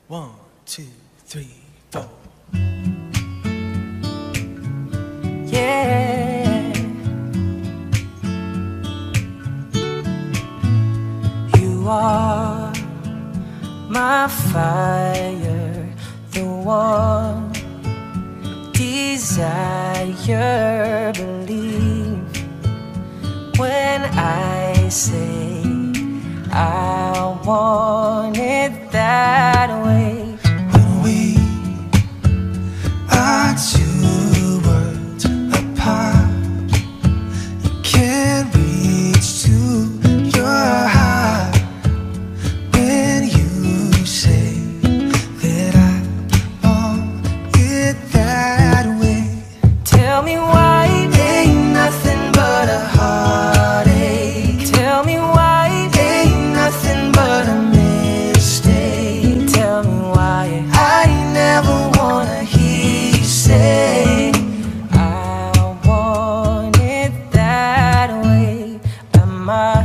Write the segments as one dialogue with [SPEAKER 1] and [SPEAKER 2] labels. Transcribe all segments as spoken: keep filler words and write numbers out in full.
[SPEAKER 1] One, two, three, four.
[SPEAKER 2] Yeah. You are my fire, the one desire. Believe when I say I want it that way.
[SPEAKER 1] When we are two worlds apart, you can't reach to your heart. When you say that I want it that way,
[SPEAKER 2] Tell me why ain't nothing but a heartache. Tell me why ain't nothing but a mistake. Tell me why I never wanna hear you say I want it that way. Am I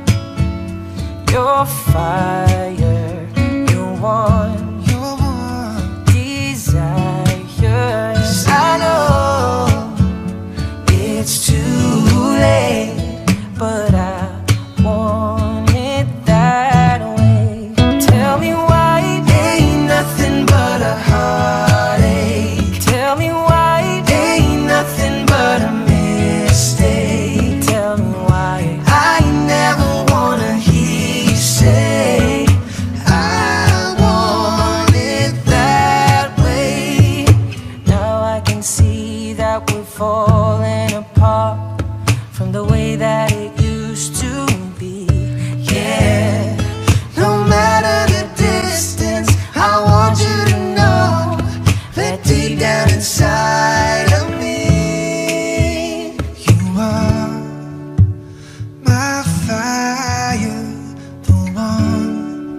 [SPEAKER 2] your fire, your one
[SPEAKER 1] you're one.
[SPEAKER 2] desire? 'Cause I know it's too late, but I want it that way. Tell me why ain't nothing but a heartache. Tell me why ain't nothing but a mistake. Tell me why I never wanna hear you say I want it that way. Now I can see that we're falling apart from the way that it used to be. Yeah, no matter the distance, I want you to know that deep down inside of me,
[SPEAKER 1] You are my fire, the one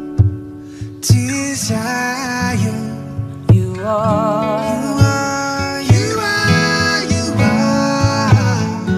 [SPEAKER 1] desire.
[SPEAKER 2] you are.
[SPEAKER 1] You are, you are, you are.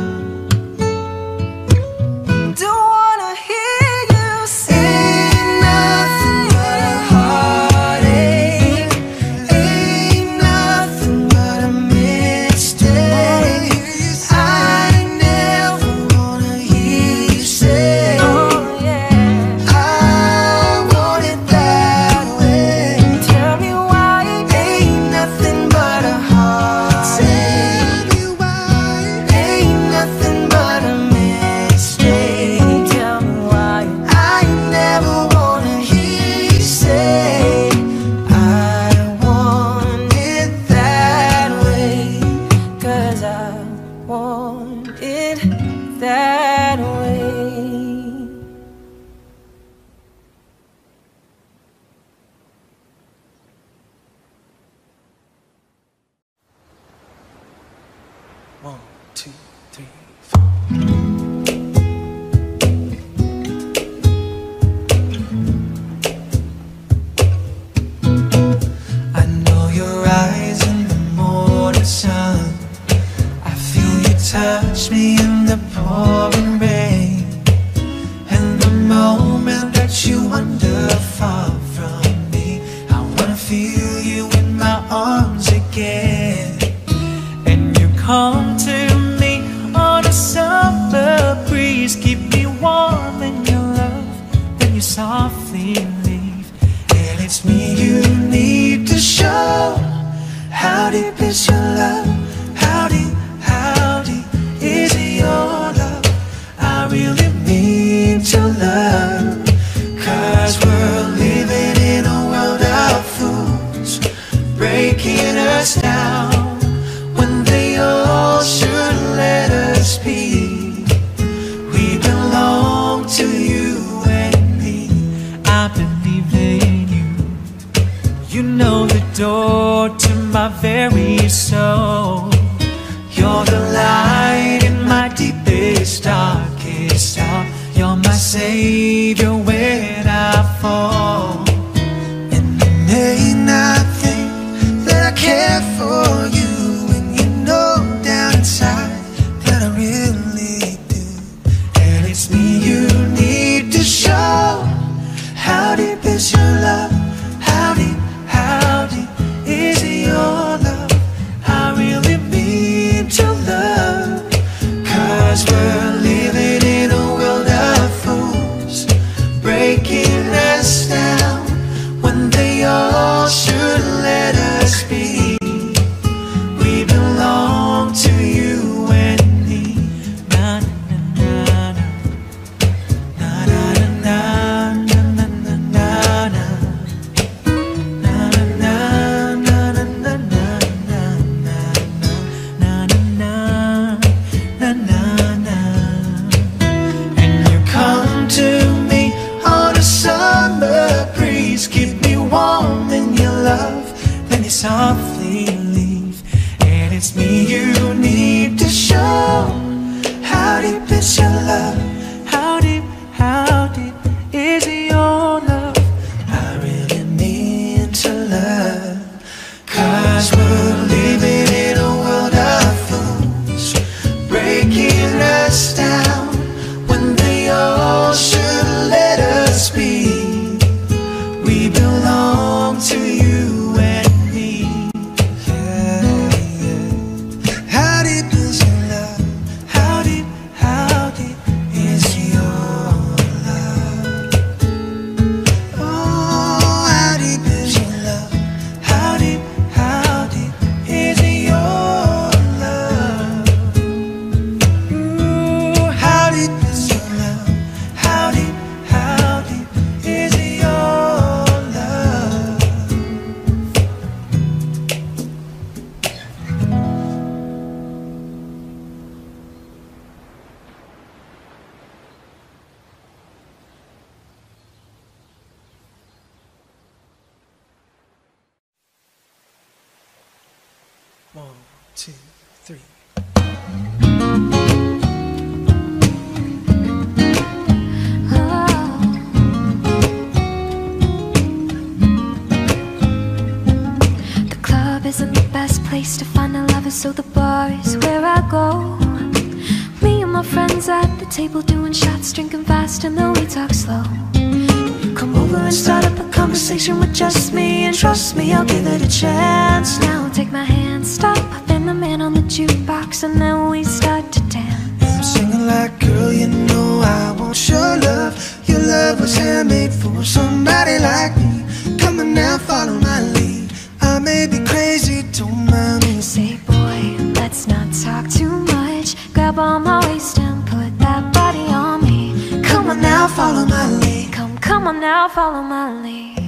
[SPEAKER 2] Don't wanna hear you say
[SPEAKER 1] Ain't nothing but a heartache. Ain't nothing but a mistake. I never wanna hear you say
[SPEAKER 2] oh yeah.
[SPEAKER 1] I want it that way.
[SPEAKER 2] Tell me why ain't nothing but a heartache.
[SPEAKER 1] Tell me why.
[SPEAKER 2] Ain't nothing but a mistake. Tell me why I never wanna hear you say I want it that way. 'Cause I want it that way.
[SPEAKER 1] One, two, three, four. I know your eyes in the morning sun. I feel you touch me in the pouring rain. And the moment that you wander far from me, I wanna feel you in my arms again. And you come to me on a summer breeze, keep me warm in your love, then you softly leave. And it's me you need to show. How deep is your love? How deep, how deep is your love? I really need to love. 'Cause we're living in a world of fools, breaking us down when they all should let us be. We belong to you and me. I believe in you. You know the door to my very soul. You're the light in my deepest, darkest hour. You're my savior when I fall. And you may not think that I care for you, and you know down inside that I really do. And it's me you need to show. How deep is your love? How deep, you softly leave. And it's me you need to show. How deep is your love? How deep, how deep is your love? I really mean to love. Cause we're living in a world of fools, breaking us down when they all should let us be. We belong to you and me. Yeah, yeah. How deep is your love? How deep, how deep is your love? Oh, how deep is your love? How deep, how deep is your love? Ooh, how deep is your love? How deep, how deep is your love? One, two, three.
[SPEAKER 3] The club isn't the best place to find a lover, so the bar is where I go. Me and my friends at the table doing shots, drinking fast, and then we talk slow. You come over and start up a conversation with just me, and trust me, I'll give it a chance. Now take my hand, stop, then the man on the jukebox, and then we start to dance.
[SPEAKER 1] I'm singing like, girl, you know I want your love. Your love was handmade for somebody like me. Come on now, follow my lead. I may be crazy, don't mind me.
[SPEAKER 3] Say, boy, let's not talk too much. Grab on my waist and put that body on me.
[SPEAKER 1] Come on now, follow my lead.
[SPEAKER 3] Come, come on now, follow my lead.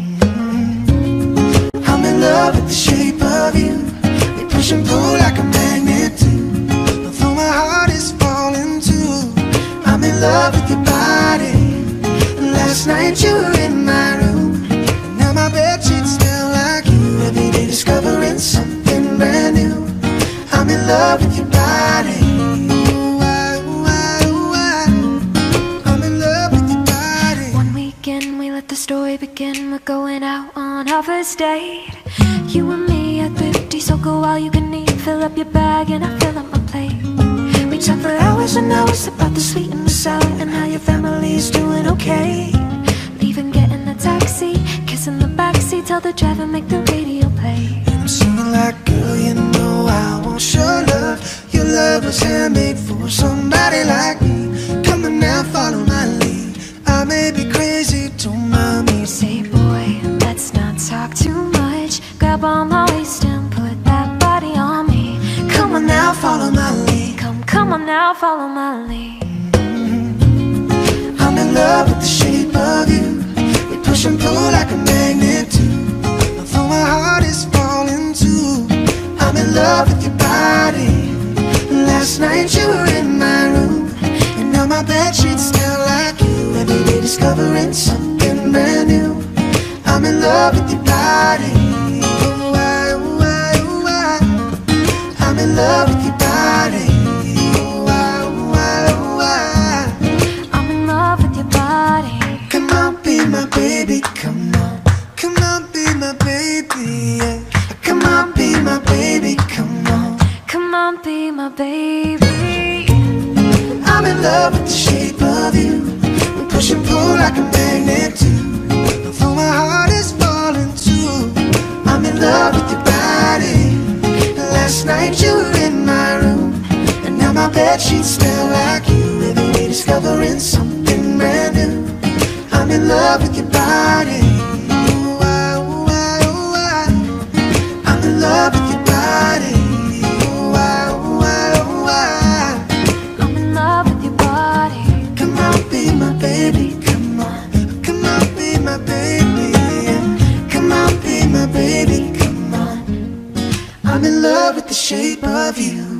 [SPEAKER 1] I'm in love with the shape of you. We push and pull like a magnet do. Although my heart is falling too, I'm in love with your body. Last night you were in my room, and now my bedsheets smell like you. Every day discovering something brand new. I'm in love with your body. Ooh, I, ooh, I, ooh, I. I'm in love with your body.
[SPEAKER 3] One weekend we let the story begin. We're going out on our first date. You and me at fifty, so go all you can eat. Fill up your bag and I fill up my plate. We talk for hours and hours about the sweet and the sour, and how your family's doing okay. Leaving, getting a taxi, kissing the backseat, tell the driver make the radio play.
[SPEAKER 1] And I'm singing like, girl, you know I want your love. Your love was handmade for somebody like me. Come on now, follow my lead. I may be crazy, don't mind me.
[SPEAKER 3] Say, boy, let's not talk too much. Grab on my waist and put that body on me.
[SPEAKER 1] Come on now, follow my lead.
[SPEAKER 3] Come, come on now, follow my lead.
[SPEAKER 1] I'm in love with the shape of you. We push and pull like a magnet do. Although my heart is falling too, I'm in love with your body. Last night you were in my room, and now my bedsheets smell like you. Every day discovering something brand new. I'm in love with your body. Ooh, I, ooh, I, ooh, I. I'm in love with your body. Ooh, I, ooh, I, ooh, I.
[SPEAKER 3] I'm in love with your body.
[SPEAKER 1] Come on, be my baby, come on. Come on, be my baby, yeah. Come on, be my baby, come on.
[SPEAKER 3] Come on, be my baby.
[SPEAKER 1] I'm in love with the shape of you. We push and pull like a magnet do. Although my heart is falling too, I'm in love with your body. Last night you were in my room, and now my bedsheets smell like you. Every day discovering something brand new. I'm in love with your body. Ooh, I, ooh, I, ooh, I. I'm in love with your body. Ooh, I, ooh, I, ooh, I.
[SPEAKER 3] I'm in love with your body.
[SPEAKER 1] Come on, be my baby, come on. Come on, be my baby, yeah. Come on, be my baby, come on. I'm in love with the shape of you.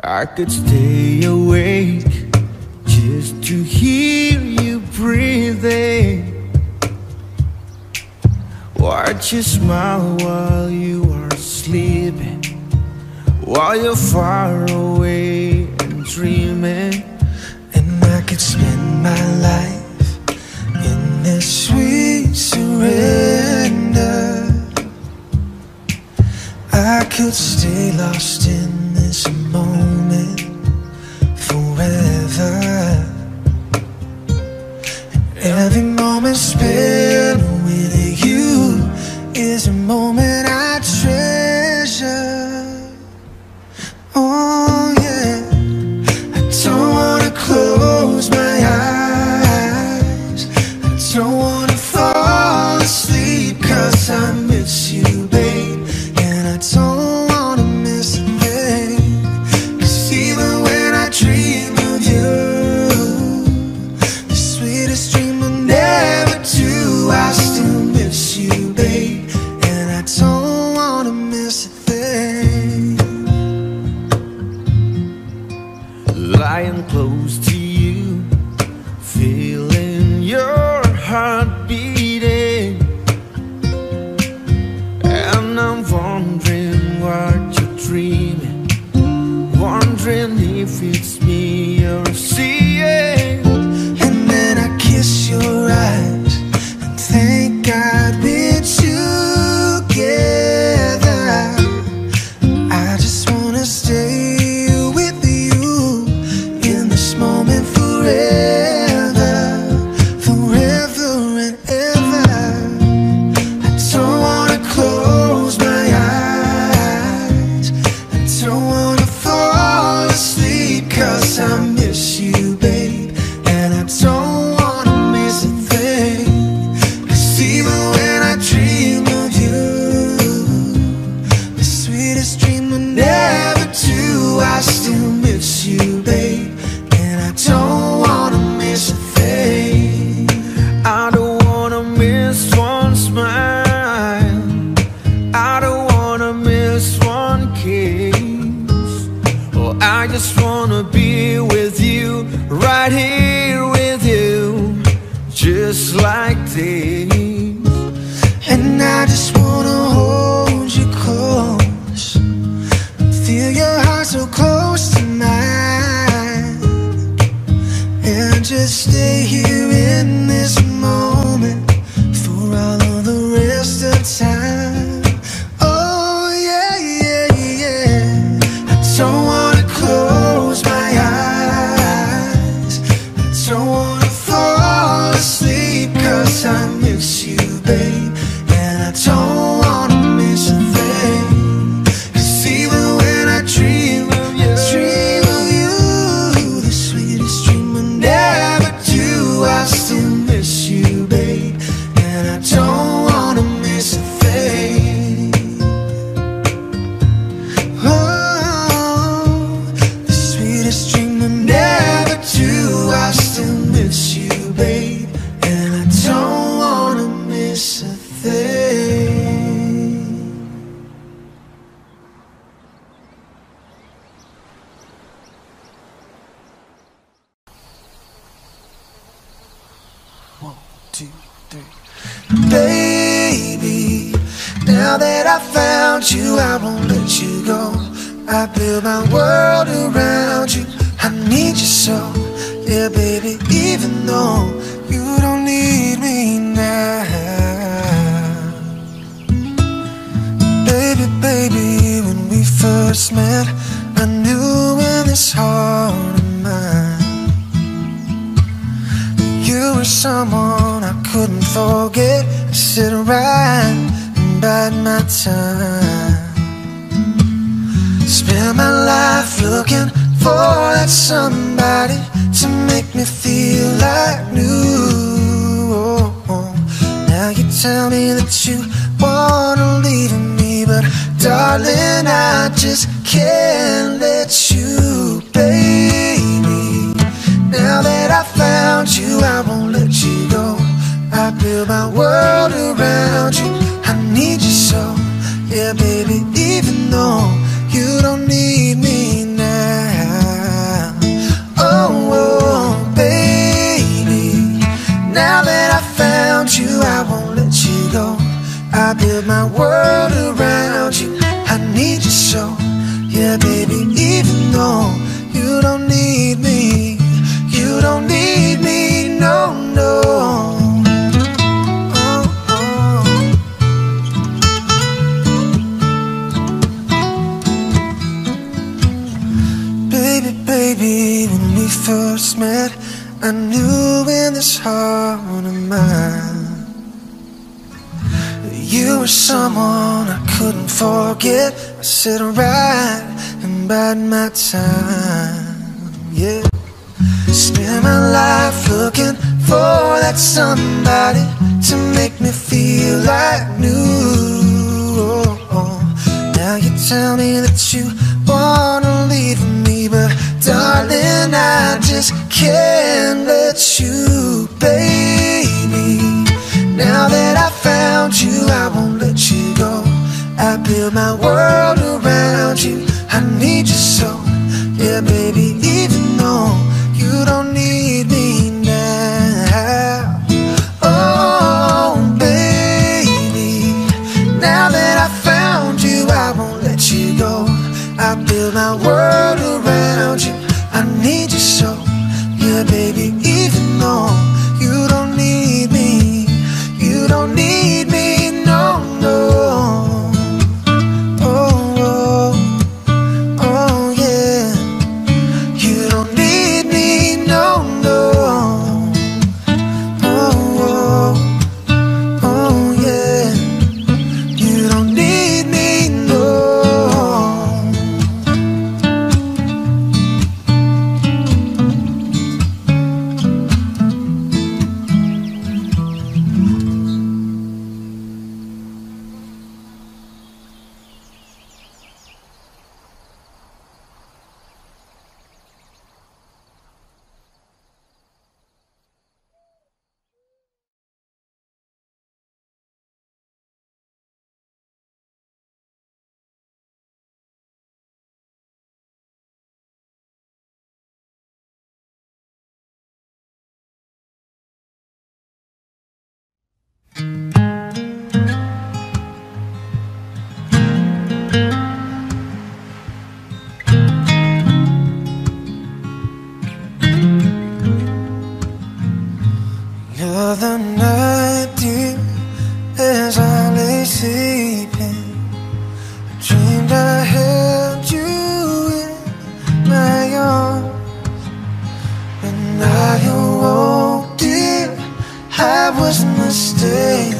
[SPEAKER 1] I could stay awake just to hear you breathing. Watch you smile while you are sleeping, while you're far away and dreaming. And I could spend my life in this sweet surrender. I could stay lost in this moment forever. And every moment spent with you is a moment I treasure. Oh yeah, I don't wanna close my eyes, I don't wanna fall asleep, 'cause I miss you, babe. And I don't wanna miss a thing, 'cause even when I dream of you, the sweetest dream will never do, I still miss you, babe. And I don't wanna miss a thing. Lying close to you, feeling your heart beating, and I'm wondering what you're dreaming, wondering if it's me you're seeing. And then I kiss your eyes and thank God we're together. I just wanna stay with you in this moment forever, forever and ever. I don't wanna close my eyes, I don't wanna fall asleep, 'cause I miss you, babe. And I don't wanna miss a thing, 'cause even when I dream of you, the sweetest dream will never do, I still miss you, babe. And I don't wanna miss a thing. I don't wanna miss one smile, I don't wanna miss one kiss. Oh, I just wanna be with you, right here with you, just like this. And I just wanna hold you close, feel your heart so close to mine, and just stay here in this moment for all of the rest of time. Oh yeah, yeah, yeah. I don't wanna close my eyes, I don't wanna fall asleep, 'cause I miss you, babe. And I don't wanna miss a thing, 'cause even when I dream of you, dream of you, the sweetest dream will never do, I still miss you, babe. And I don't wanna miss a thing. Oh, the sweetest dream will never do, I still miss you, babe. And I don't wanna miss a thing. One, two, three. Baby, now that I found you, I won't let you go. I build my world around you, I need you so. Yeah, baby, even though you don't need me now. Baby, baby, when we first met, I knew in this heart of mine you were someone I couldn't forget. I sit around and bide my time, spend my life looking for that somebody to make me feel like new. Oh, oh. Now you tell me that you wanna leave me, but darling, I just can't let you, baby. Now that I found you, I won't let you go. I build my world around you, I need you so. Yeah, baby, even though you don't need me now. I build my world around you. I need you so, yeah baby, even though you don't need me, you don't need me, no, no. Oh, oh. Baby, baby, when we first met, I knew in this heart of mine you were someone I couldn't forget. I sit right and bide my time, yeah. Spend my life looking for that somebody to make me feel like new. Oh, oh. Now you tell me that you wanna leave me, but darling, I just can't let you, baby. Now that I found you, I won't let you go. I build my world around you. I need you so, yeah baby, even though you don't need me now. Oh baby, now that I found you, I won't let you go. I build my world around you. I need you so, yeah baby, even though you don't need me, you don't need me, no, no. Oh, oh, oh yeah. You don't need me, no, no. Oh, oh, oh yeah. You don't need me, no. The other night, dear, as I lay sleeping, I dreamed I held you in my arms. When I awoke, dear, I was mistaken.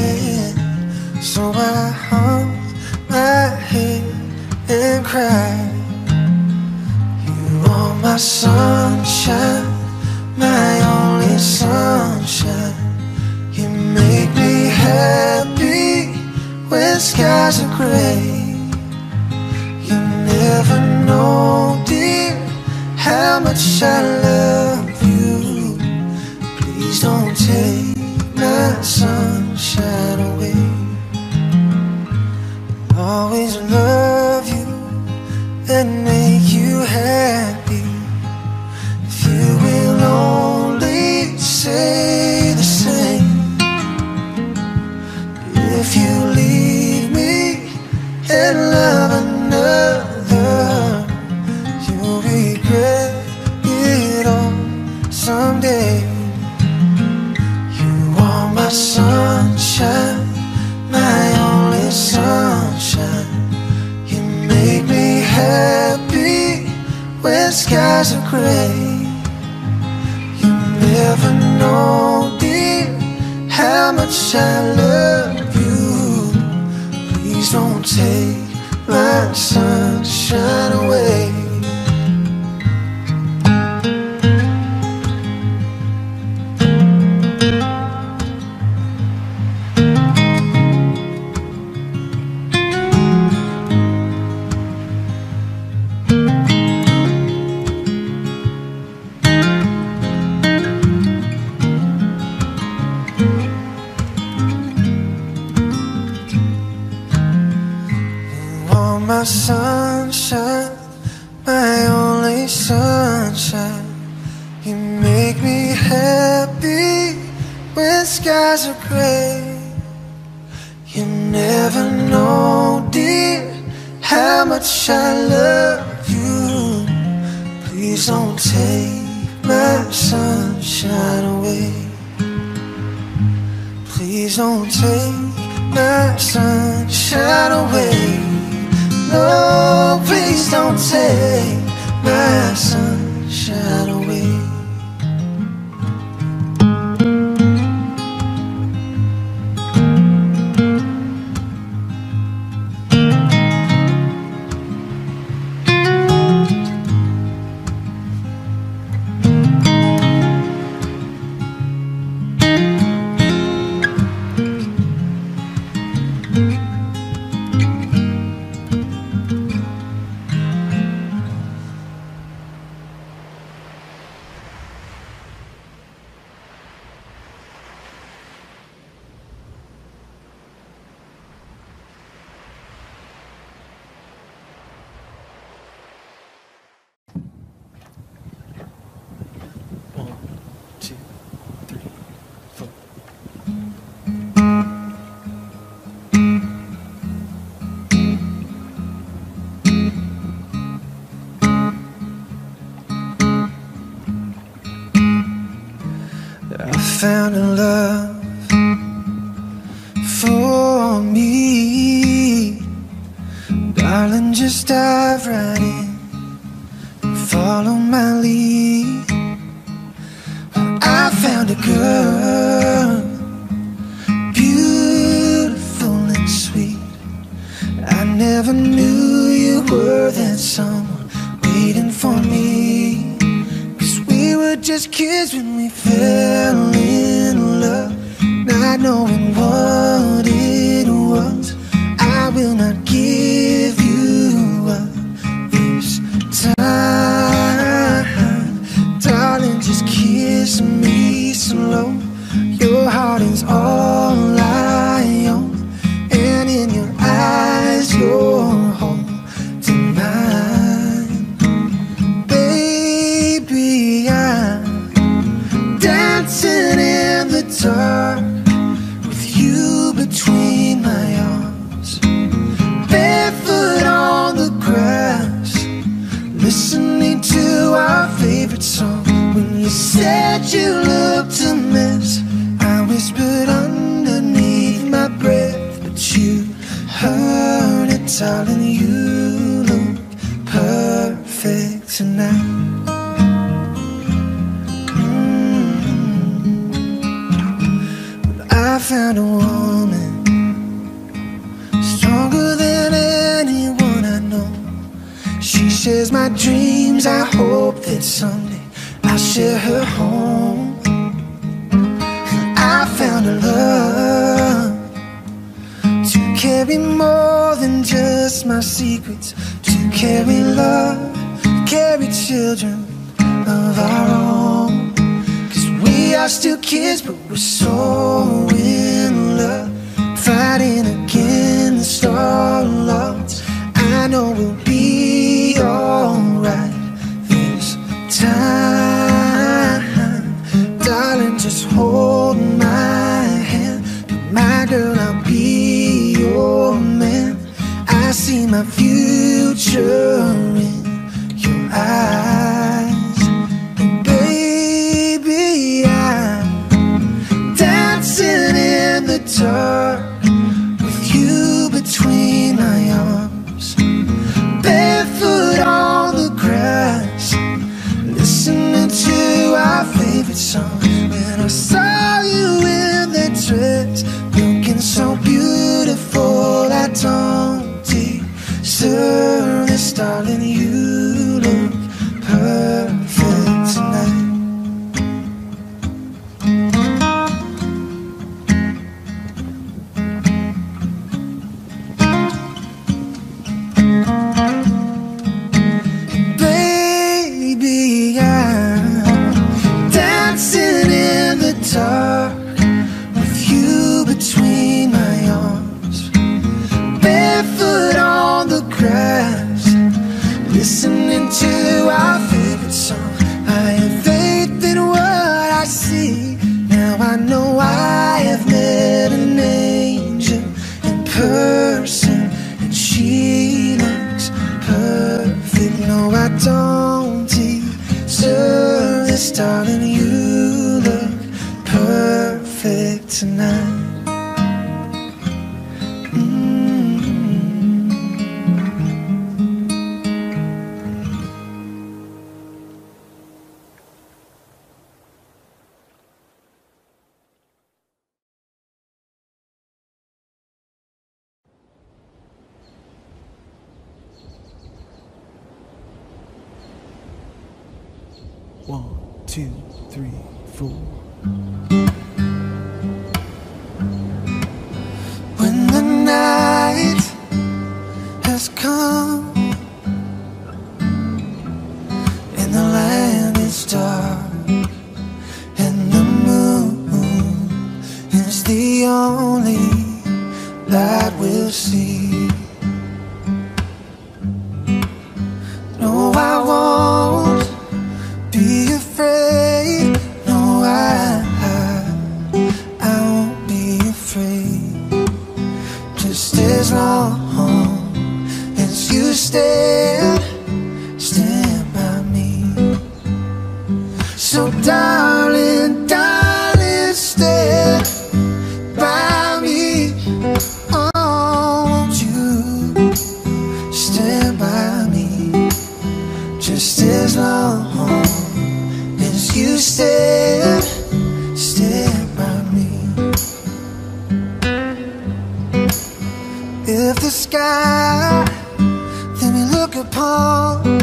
[SPEAKER 1] So I hung my head and cried. You are my sunshine, my only sunshine. You make me happy when skies are gray. You never know, dear, how much I love you. Please don't take my sunshine away. I'll always love you and make you happy. If you will only say the same. If you leave me and love another, you'll regret it all someday. You are my sunshine, my only sunshine. You make me happy when skies are gray. Never know, dear, how much I love you. Please don't take my sunshine away. My sunshine, my only sunshine. You make me happy when skies are gray. You never know, dear, how much I love you. Please don't take my sunshine away. Please don't take my sunshine away. No, please don't take my sunshine away. I found a love for me. Darling, just dive right in and follow my lead. I found a girl, beautiful and sweet. I never knew you were that someone waiting for me. We were just kids when we fell in love, not knowing what it was. I will not give you up this time. Darling, just kiss me slow. Your heart is all I own, and in your eyes you're holding mine. Baby, I'm dancing in the dark with you between my arms, barefoot on the grass, listening to our favorite song. When you said you looked a mess, I whispered underneath my breath, but you heard it, darling. You look perfect tonight. I found a woman stronger than anyone I know. She shares my dreams. I hope that someday I'll share her home. I found a love to carry more than just my secrets, to carry love, carry children of our own. We are still kids, but we're so in love, fighting against all odds. I know we'll be alright this time. Darling, just hold my hand. Be my girl, I'll be your man. I see my future in your eyes. Dancing in the dark with you between my arms, barefoot on the grass, listening to our favorite song. When I saw you in that dress, looking so beautiful, I don't deserve this, darling. You look perfect tonight. Dark with you between my arms, barefoot on the grass, listening to our favorite song. I have faith in what I see. Now I know I have met an angel in person. tonight.
[SPEAKER 4] One, two, three, four.
[SPEAKER 1] When the night has come and the land is dark and the moon is the only light we'll see. No, I won't be afraid. No, I, I, I won't be afraid. Just as long as you stand, stand by me. So darling, darling, stand by me. Oh, won't you stand by me? Just as long as you stand, stand by me. If the sky that we look upon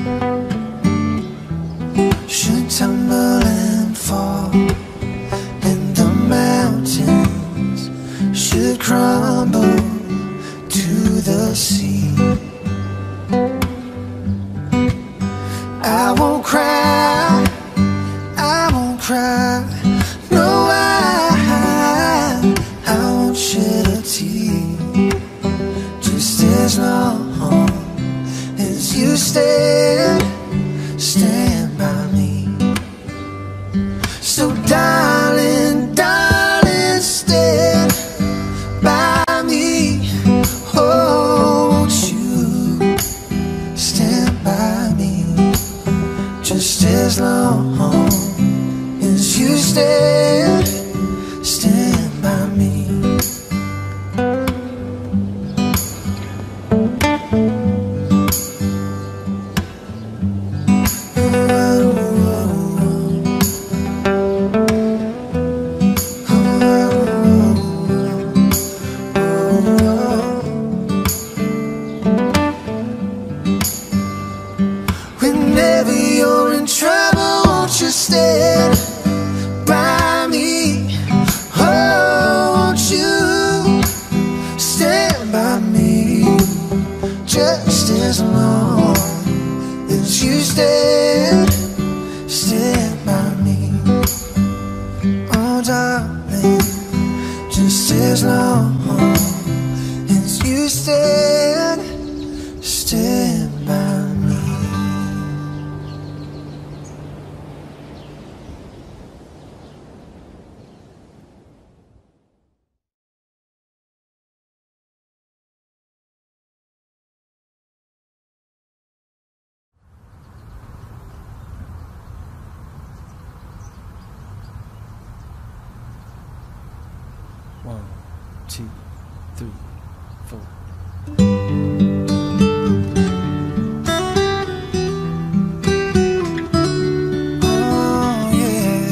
[SPEAKER 1] should tumble and fall, and the mountains should crumble to the sea, I won't cry, I won't cry. No, I, I won't shed a tear. Just as long as you stand, stand by me. So darling, darling, stand by me. Oh, won't you stand by me? Just as long as you stand, stand by me. Whenever you're in trouble, won't you stand by me? Oh, won't you stand by me? Just as long as you stand, stand by me. Oh, darling, just as long as you stand, stand by me.
[SPEAKER 4] One, two, three, four.
[SPEAKER 1] Oh, yeah.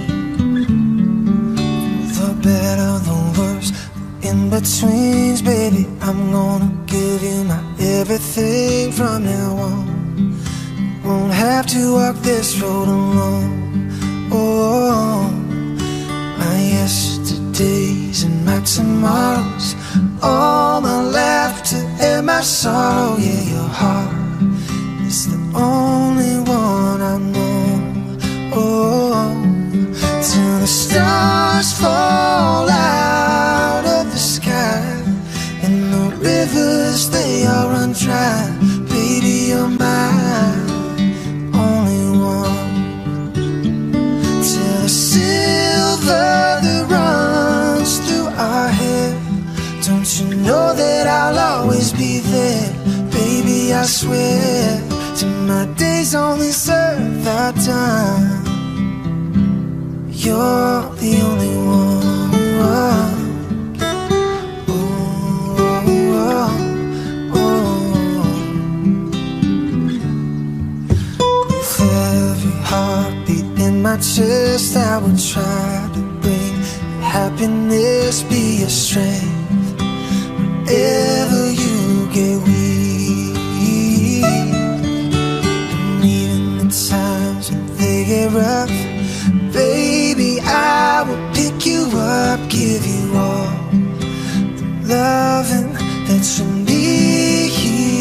[SPEAKER 1] The better, the worse, in betweens, baby. I'm gonna give you my everything from now on. Won't have to walk this road alone. Oh, my yesterdays and my tomorrows, all my laughter and my sorrow. Yeah, your heart is the only one I know. Oh, till the stars fall out of the sky and the rivers, they all run dry. Baby, you're mine, only one. Till the silver that runs through our hair, don't you know that I'll always be there? Baby, I swear, till my days only serve our time. You're the only one. My chest, I will try to bring happiness, be your strength whenever you get weak. And even the times when they get rough, baby, I will pick you up, give you all the loving that you need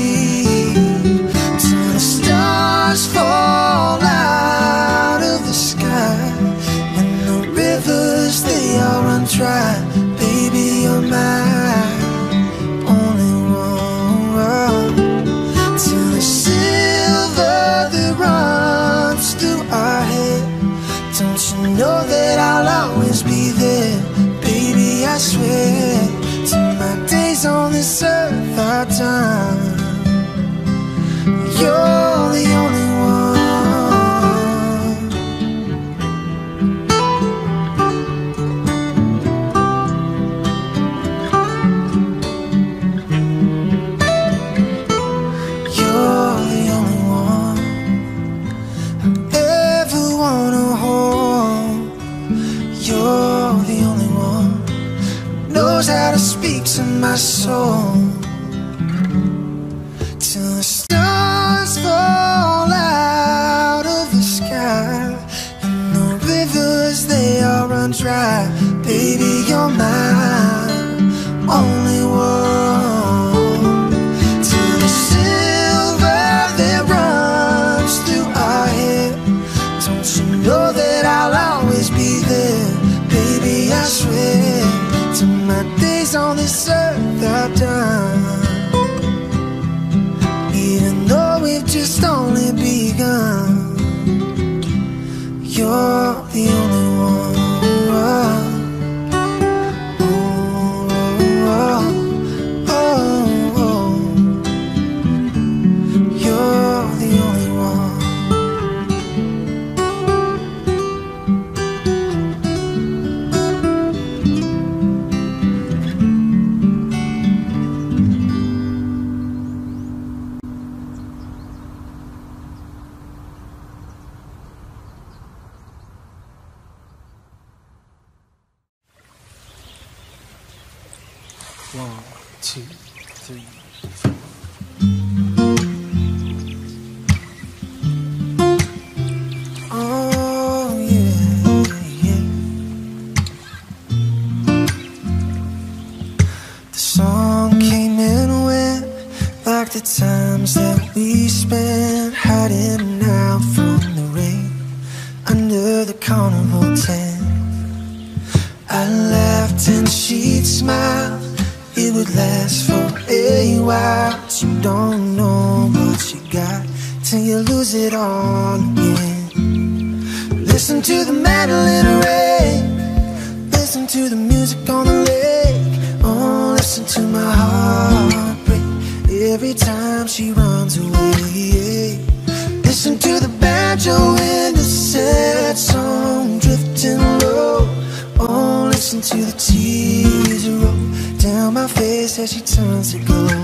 [SPEAKER 1] till the stars fall out of the sky and the rivers, they all run dry. Baby, you're my only one. Till the silver that runs through our head, don't you know that I'll always be there? Baby, I swear, till my days on this earth are done, you're the only one. How to speak to my soul till the stars fall out of the sky and the rivers, they all run dry. Baby, you're my only one. Till the silver that runs through our head, don't you know that I'll always be there? Baby, I swear, till my days on this earth are done, even though we've just only begun, you're the only one. Oh, oh, oh, oh. You're the only one.
[SPEAKER 4] One, two, three.
[SPEAKER 1] Oh, yeah, yeah. The song came and went like the times that we spent hiding out from the rain under the carnival tent. I laughed and she'd smile, it would last for a while. But you don't know what you got till you lose it all again. Listen to the mandolin rain, listen to the music on the lake. Oh, listen to my heart break every time she runs away. Listen to the banjo in the sad song drifting low. Oh, listen to the tears roll down my face as she turns to gold.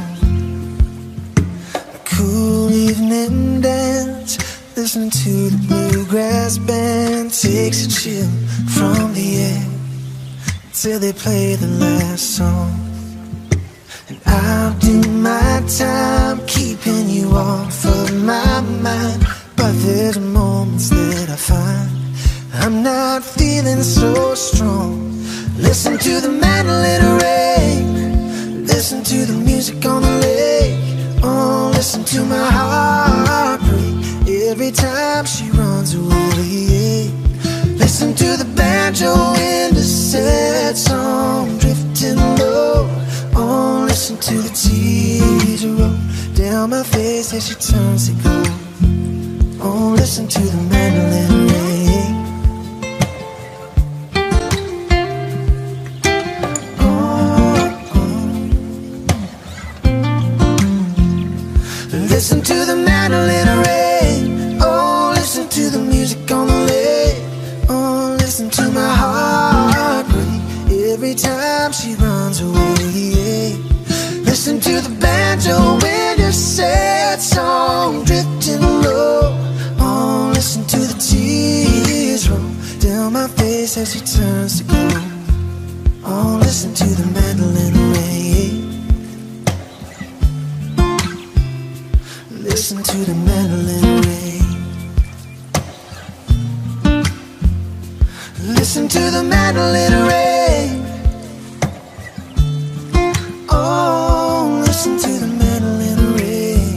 [SPEAKER 1] A cool evening dance, listening to the bluegrass band takes a chill from the air till they play the last song. And I'll do my time keeping you off of my mind, but there's moments that I find I'm not feeling so strong. Listen to the mandolin rain, listen to the music on the lake. Oh, listen to my heart break every time she runs away. Listen to the banjo in the sad song drifting low. Oh, listen to the tears roll down my face as she turns to gold. Oh, listen to the mandolin rain. Listen to the mandolin rain. Oh, listen to the music on the lake. Oh, listen to my heart break every the banjo and your sad song drifting low. Oh, listen to the tears roll down my face as she turns to gold. Oh, listen to the mandolin rain. Listen to the mandolin rain. Listen to the mandolin rain. Oh, listen to the mandolin rain.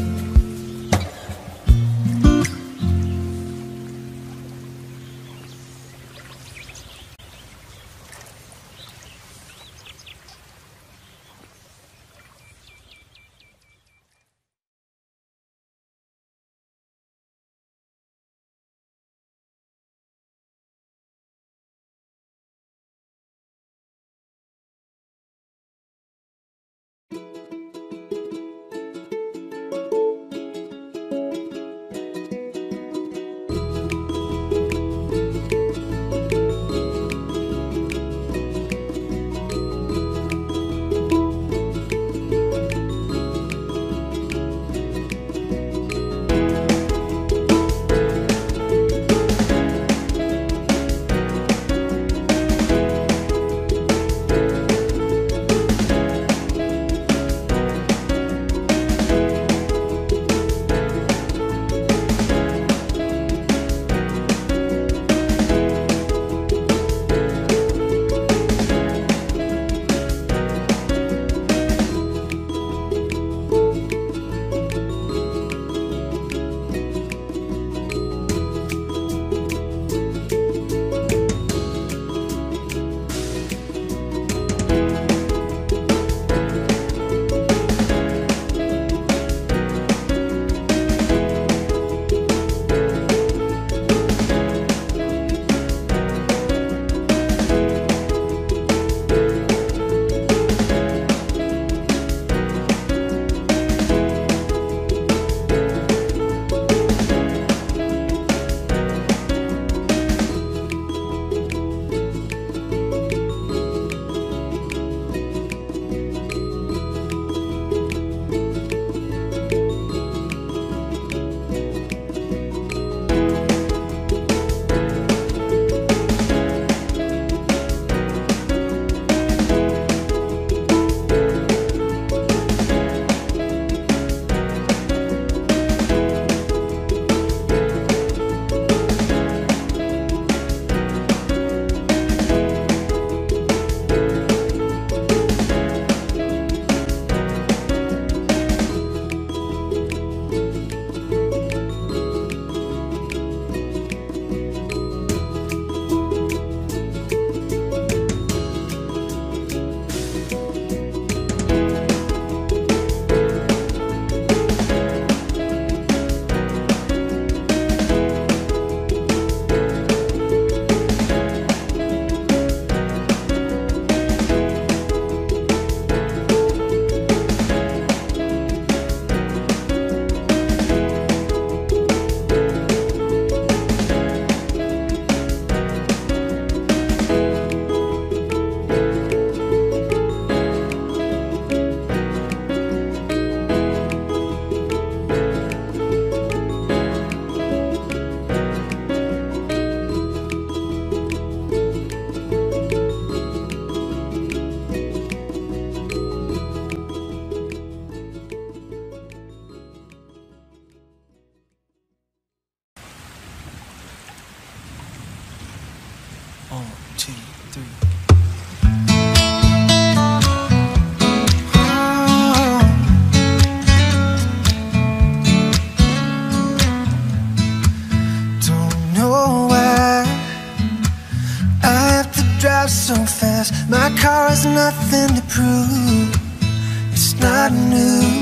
[SPEAKER 5] so fast. My car has nothing to prove. It's not new,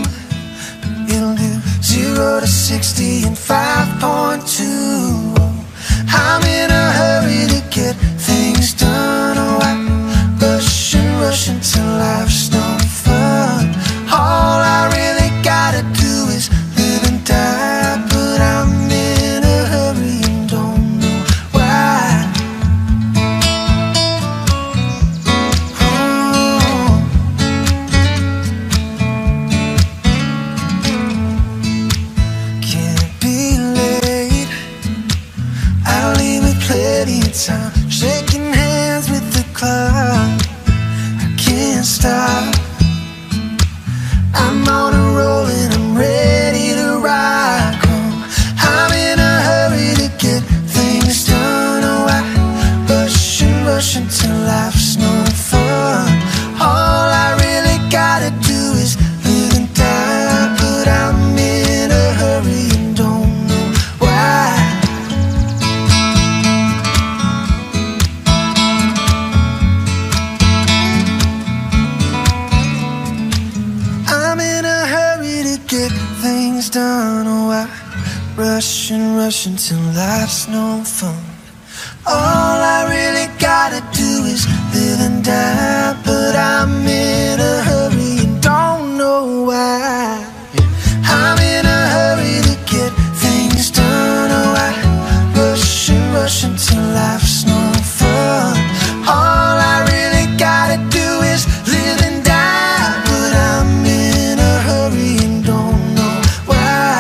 [SPEAKER 5] but it'll do zero to sixty in five point two. I'm in a hurry to get things done. Oh, I rush and rush until life's no fun. All I really gotta do is live and die, but I'm in a hurry and don't know why. Oh. done? Oh, I rush and rush until life's no fun. All I really gotta do is live and die, but I'm in a hurry and don't know why. I'm in a hurry to get things done. Oh, I rush and rush until life's no fun. All I really gotta do is live and die, but I'm in a hurry and don't know why.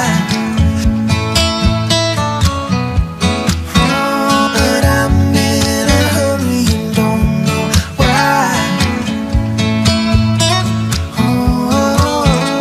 [SPEAKER 5] Oh, but I'm in a hurry and don't know why. Oh,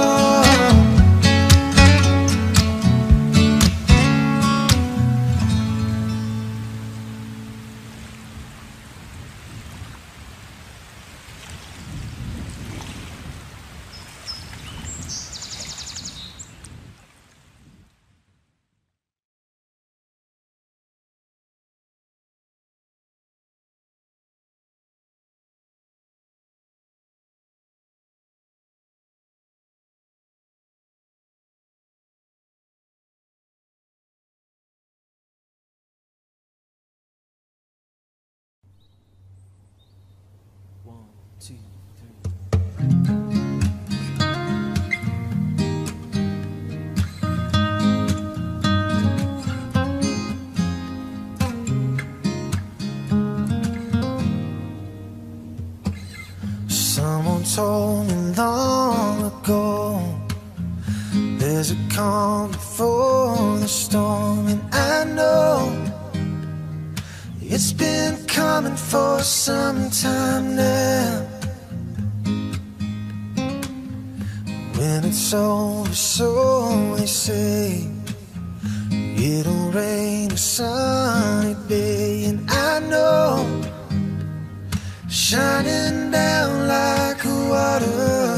[SPEAKER 4] One, two, three.
[SPEAKER 5] someone told me long ago there's a calm before the storm, and I know it's been coming for some time now. When it's over, so they say, it'll rain a sunny day, and I know shining down like water.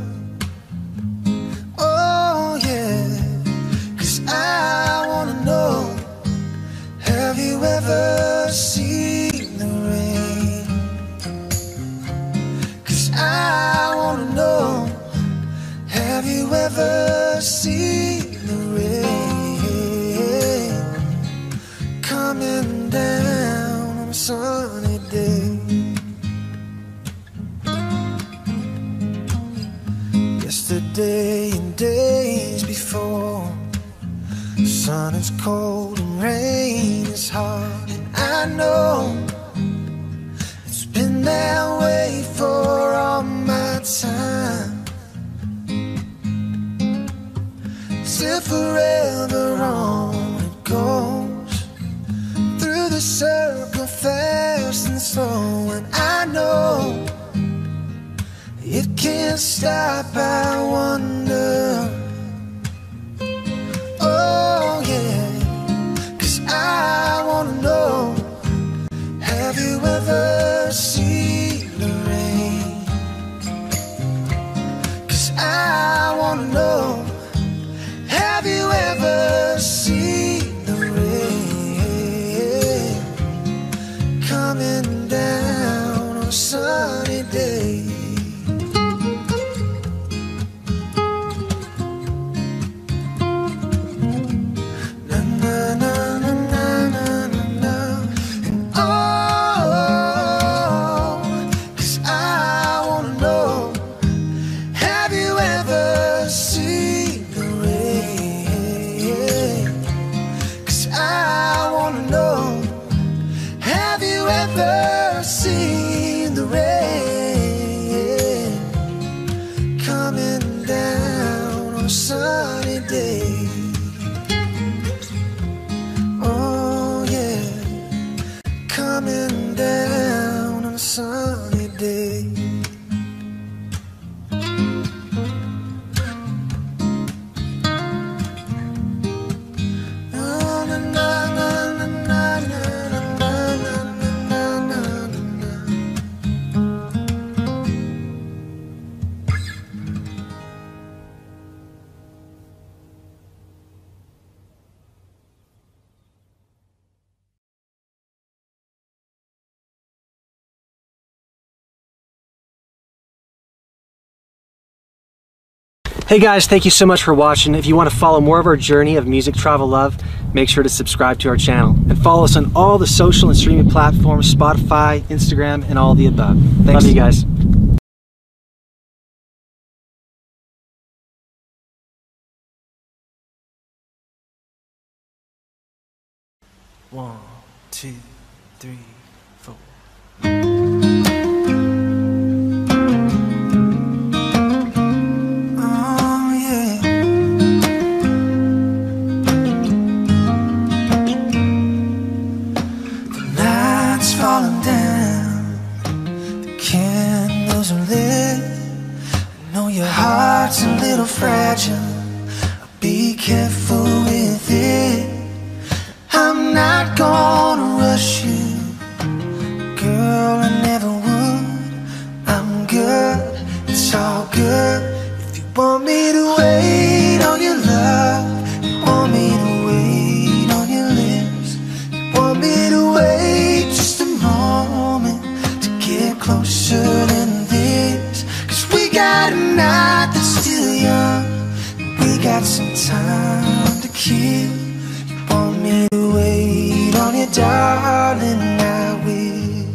[SPEAKER 5] Oh yeah, 'cause I wanna know, have you ever seen the rain? 'Cause I wanna know, have you ever seen the rain coming down on a sunny day? Yesterday and days before, the sun is cold and rain is hard, and I know it's been that way for all my time. Till forever on it goes, through the circle fast and slow, and I know it can't stop, I wonder. Oh yeah, 'cause I wanna know, have you ever seen the rain? 'Cause I wanna know, have you ever seen the rain coming down on a sunny day?
[SPEAKER 6] Hey guys, thank you so much for watching. If you want to follow more of our journey of music, travel, love, make sure to subscribe to our channel and follow us on all the social and streaming platforms, Spotify, Instagram, and all the above. Thanks. Love you guys.
[SPEAKER 4] One, two, three, four.
[SPEAKER 5] Oh yeah. The night's falling down, the candles are lit. I know your heart's a little fragile, be careful with it. I'm not gonna rush you, girl, I never would. I'm good, it's all good. If you want me to wait on your love, you want me to wait on your lips, you want me to wait just a moment to get closer than this. Cause we got a night that's still young, and we got some time to kill. You want me to wait on you, darling, I will.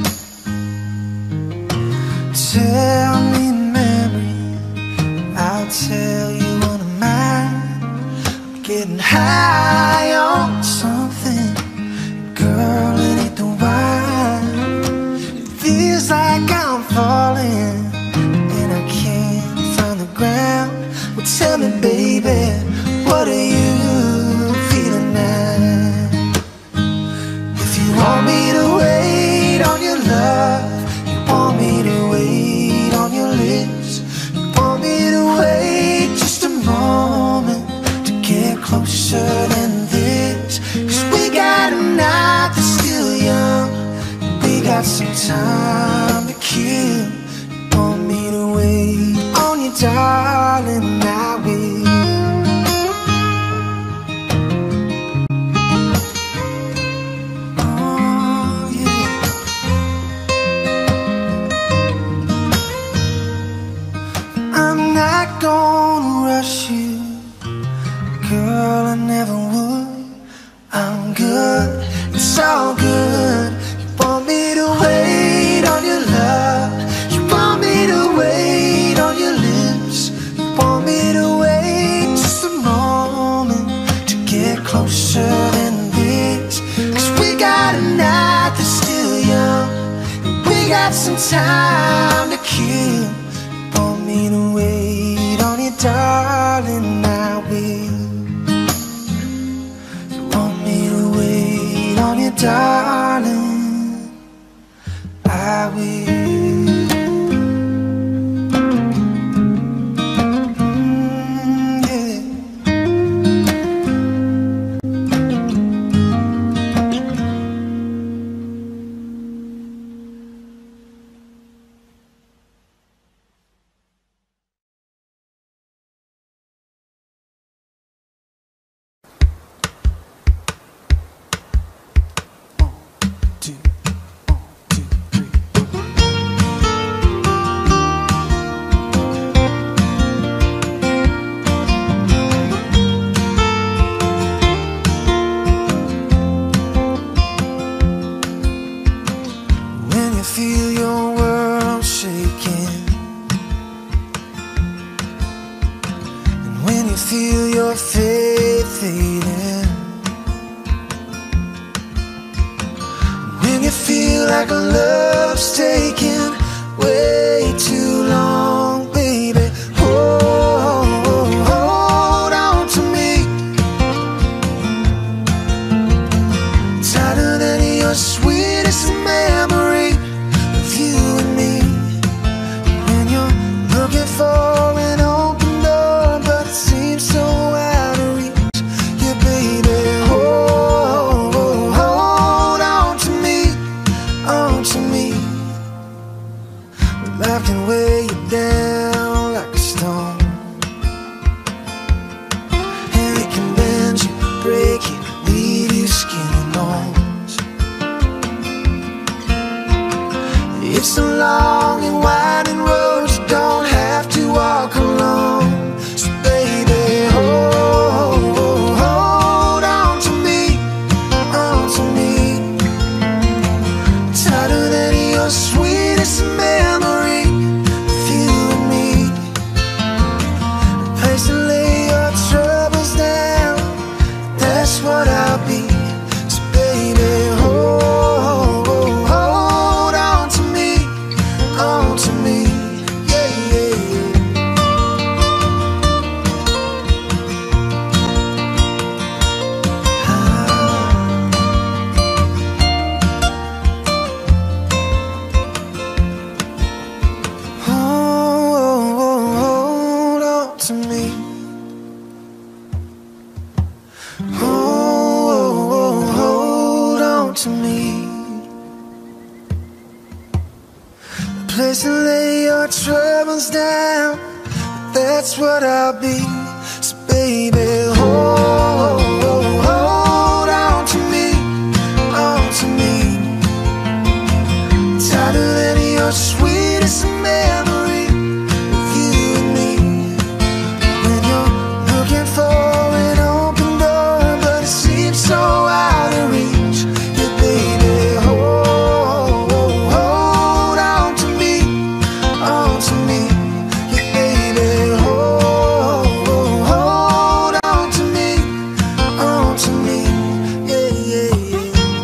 [SPEAKER 5] Tell me memory, I'll tell you one of mine. I'm getting high on something, girl, it ain't the wine. It feels like I'm falling and I can't find the ground. Well, tell me, baby, what are you feeling now? If you want me to wait on your love, you want me to wait on your lips, you want me to wait just a moment to get closer than this. Cause we got a night that's still young, and we got some time to kill. You want me to wait on you, darling, I will. Gonna rush you, girl, I never would. I'm good, it's all good. You want me to wait on your love, you want me to wait on your lips, you want me to wait just a moment to get closer than this. Cause we got a night that's still young, and we got some time to kill. You want me to wait on you, darling, I will. You want me to wait on you, darling, I will. Mm, yeah. Feel your world shaking, and when you feel your faith fading, and when you feel like love's taking way too long, baby, hold, hold on to me tighter than your sweetest memory. You and me, when you're looking for an open door, but it seems so out of reach. Yeah, baby, hold, hold on to me, on to me. When life can weigh you down like a stone, and it can bend you, break you, leave you skin and bones. It's a long and winding road, you don't have to walk alone. to me. A place to lay your troubles down, that's what I'll be. So baby, hold, hold on to me, on to me. Tighter than your sweetest memory of you and me. When you're looking for an open door, but it seems so out of reach. Yeah, baby, hold, hold on to me, on to me. Yeah, baby, hold, hold on to me, on to me. Yeah, yeah, yeah.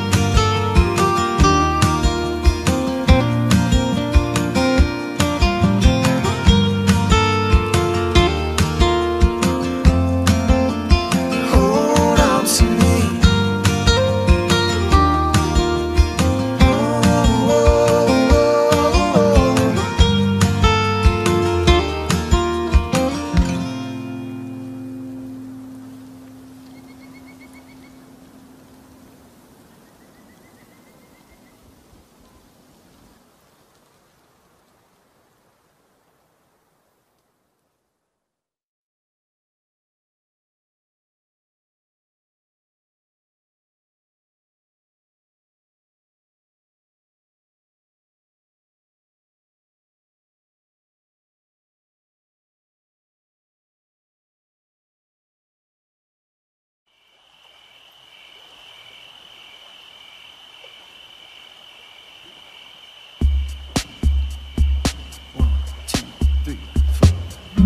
[SPEAKER 5] Hold on to me. Oh, oh, oh, oh.
[SPEAKER 4] One, two, three, four.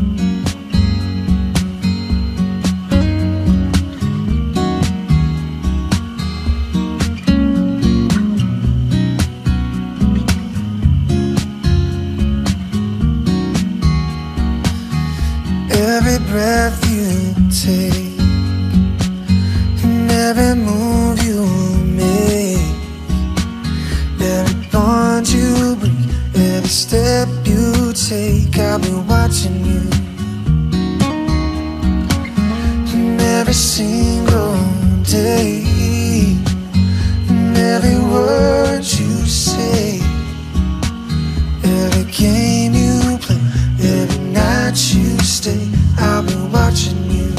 [SPEAKER 5] Every breath you take and every move you make, every bond you break, every step you take, I'll be watching you. And every single day, and every word you say, every game you play, every night you stay, I'll be watching you.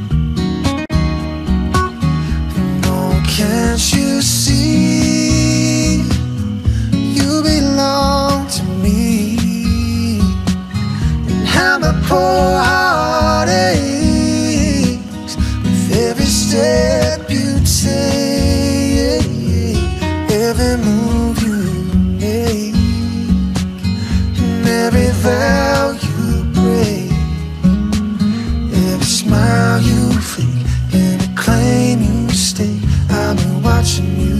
[SPEAKER 5] And oh, can't you see, you belong to me, and how my poor heart aches with every step you take, every move you make, and every vow you break, every smile you fake, every claim you stake, I've been watching you.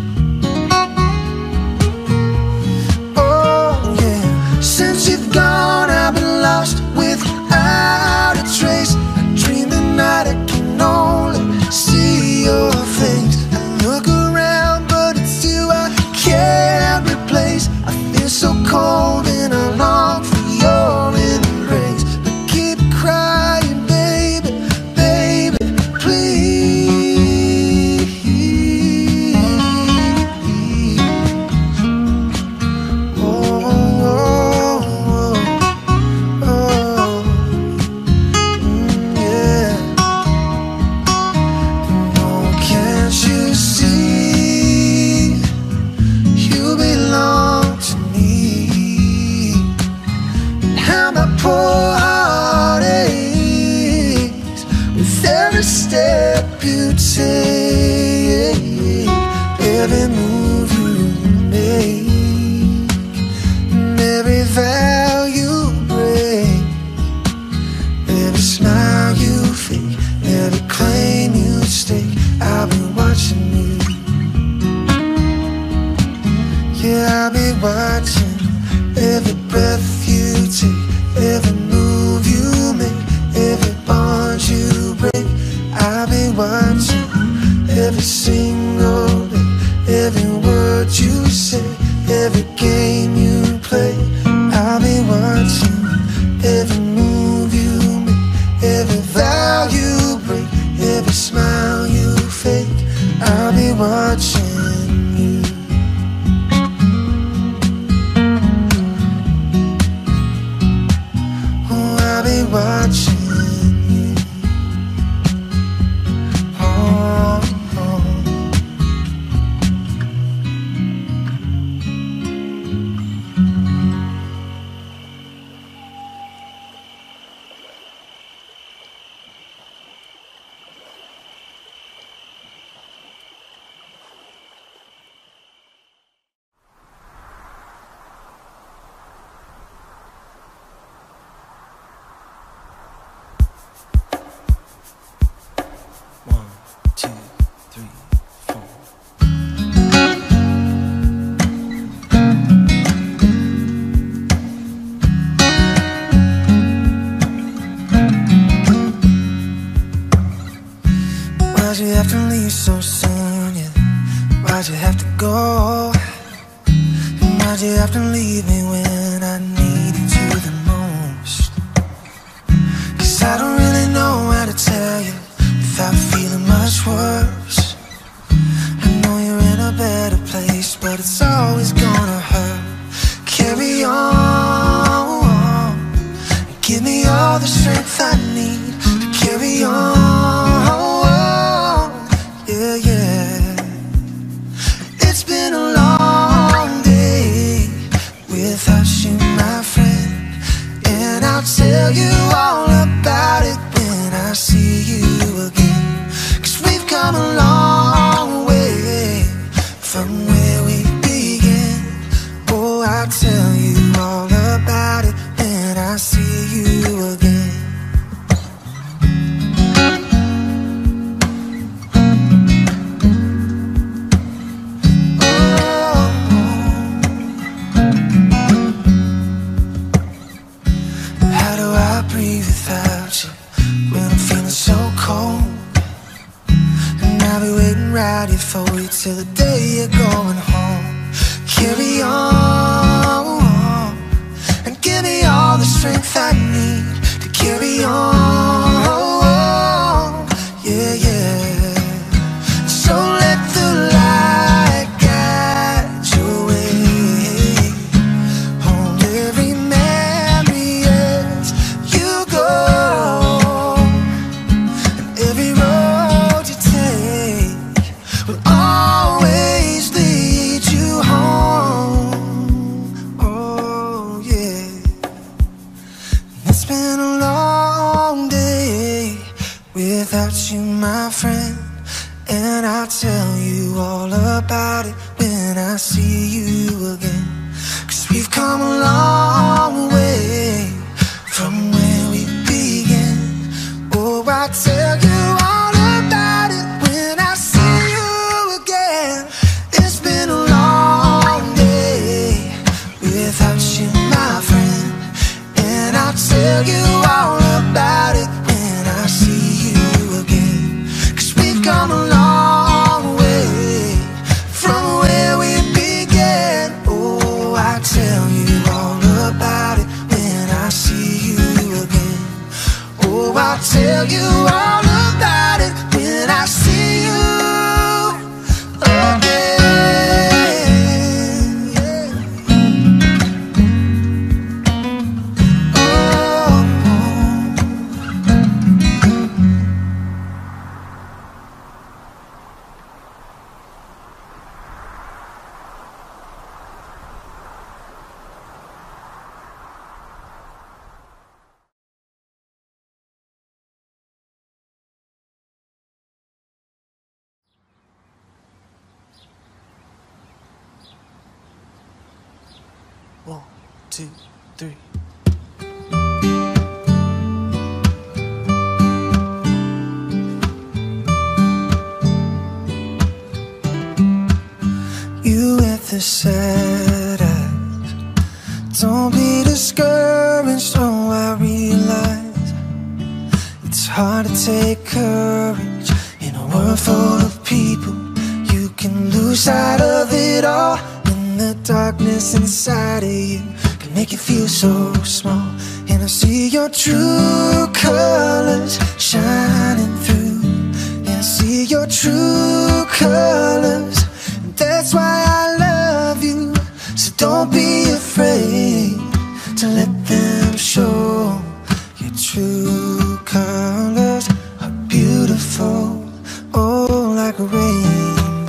[SPEAKER 5] Oh yeah, since you've gone I've been lost without a trace. I dream the night I can only see your face. I look around but it's you I can't replace. I feel so cold and I long for your embrace. But keep crying, baby, baby, please. Oh, oh, oh, oh. Mm, yeah. Oh, can't you see, you belong to me, and how my poor heart aches with every step you take, every move you make, and every vow you break, every smile you fake, every claim you stake, I'll be watching you. Yeah, I'll be watching every breath you take, every move you make, every bond you break. I'll be watching every single day, every word you say, every game you play. I'll be Why'd you have to leave so soon, yeah? Why'd you have to go? And why'd you have to leave me when I needed you the most? Cause I don't really know how to tell you without feeling much worse. I know you're in a better place, but it's always gonna hurt. Carry on, give me all the strength I need to carry on. Yeah, yeah. It's been a long day without you, my friend, and I'll tell you all about it when I see you again. Cause we've come a long way from where we began. Oh, I'll tell you all about it when I see you again. Right here for you till the day you're going home. Carry on and give me all the strength I need to carry on. Yeah, yeah. So let the light guide your way. Hold every memory as you go, and every road you take will always lead you home. Oh yeah. It's been a long day without you, my friend, and I'll tell you all about it when I see you again. Cause we've come a long way from where we began. Oh, I'll tell you all about it when I see you again. It's been a long day without you, my friend, and I'll tell you all about it when I see you again. Cause we've come a long way from where we began. Oh, I'll tell you all about it when I see you again. Oh, I'll tell you all about it when I see you again.
[SPEAKER 1] One, two, three.
[SPEAKER 5] You with the sad eyes, don't be discouraged. Oh, I realize it's hard to take courage in a world full of people. You can lose sight of it all. The darkness inside of you can make you feel so small. And I see your true colors shining through. And I see your true colors, and that's why I love you. So don't be afraid to let them show. Your true colors are beautiful, oh, like a rainbow.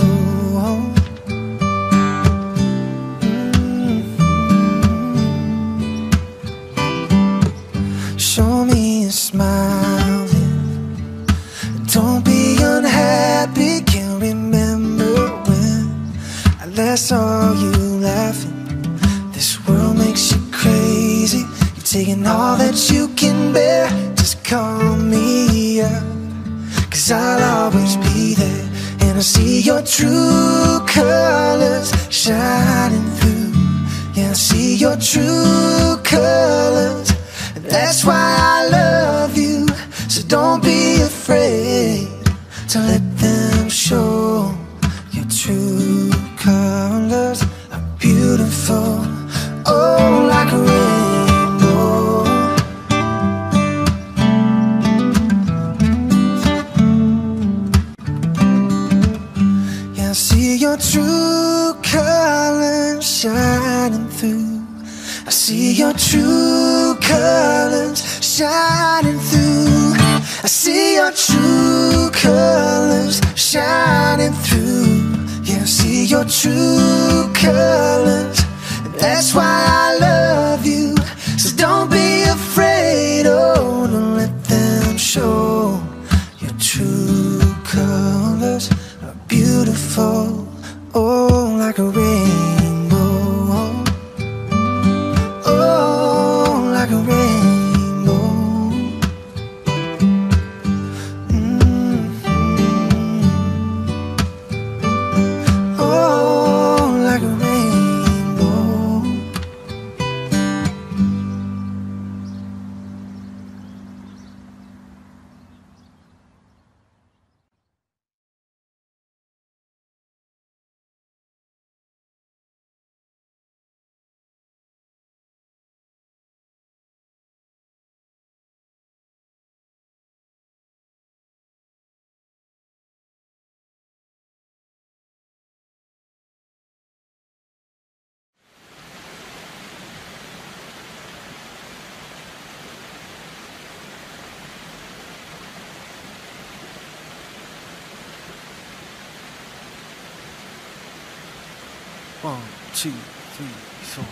[SPEAKER 5] Show me a smile, don't be unhappy. Can't remember when I last saw you laughing. This world makes you crazy. You're taking all that you can bear. Just call me up, cause I'll always be there. And I see your true colors shining through. Yeah, I see your true colors, and that's why I love you. So don't be afraid to let your true colors shining through. I see your true colors shining through. I see your true colors shining through. Yeah, I see your true colors. That's why I love you. So don't be afraid, oh, to let them show. Your true colors are beautiful, oh, like a rainbow. Oh, like a rainbow. Mm-hmm. Oh, like a rainbow.
[SPEAKER 4] One, two, three, four.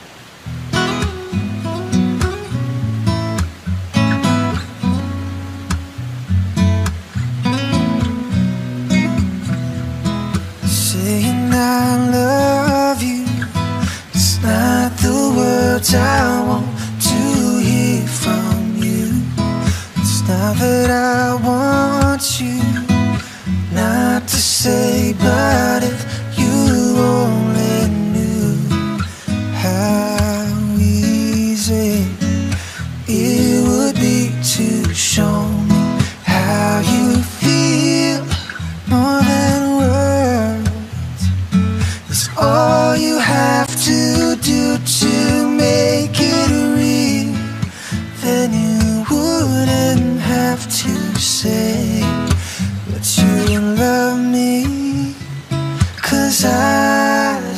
[SPEAKER 5] Saying I love you, it's not the words I want to hear from you. It's not that I want you not to say, but if you only knew how easy it would be to show me how you feel more than words. It's all you have to do to make it real. Then you wouldn't have to say that you love me, 'cause I'd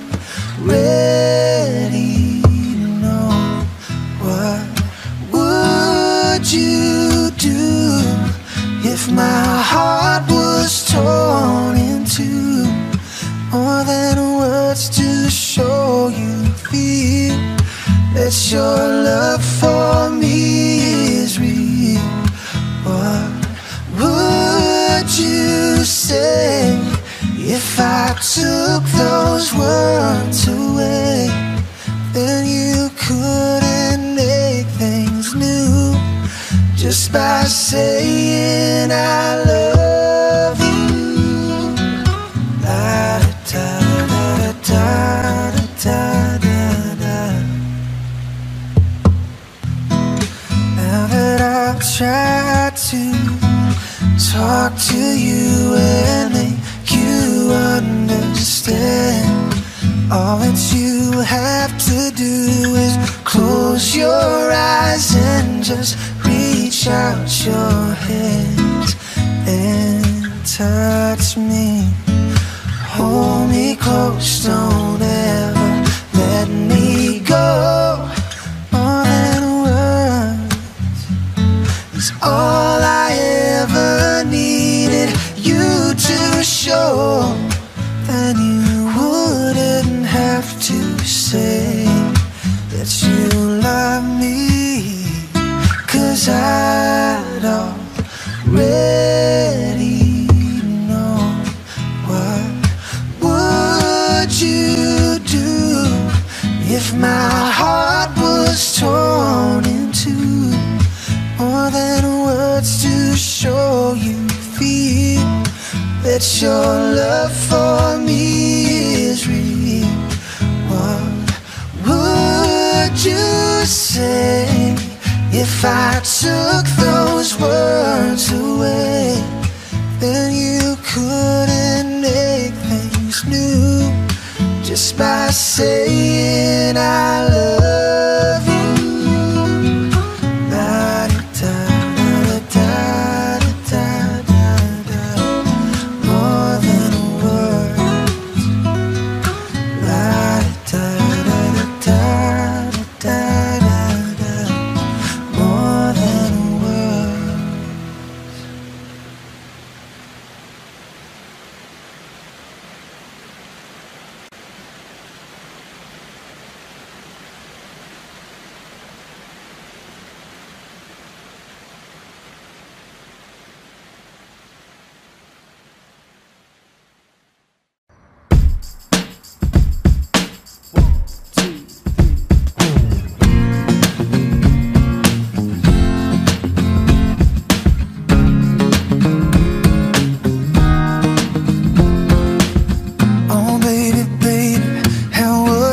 [SPEAKER 5] already know. What would you do if my heart was torn in two? More than words to show you feel that your love for me is real. What would you say if I took those words away? Then you couldn't make things new just by saying I love you. La da da da da da da da. Now that I've tried to talk to you and make you understand, all that you have to do is close your eyes and just reach out your hands and touch me. Hold me close, don't ever let me go. More than words is all I ever needed you to show. Then you wouldn't have to say that you love me, 'cause I'd already know. What would you do if my heart was torn in two? More than words to show you feel that your love for me is real. What would you say if I took those words away? Then you couldn't make things new just by saying I love you. La da da da da da da da. More than a word.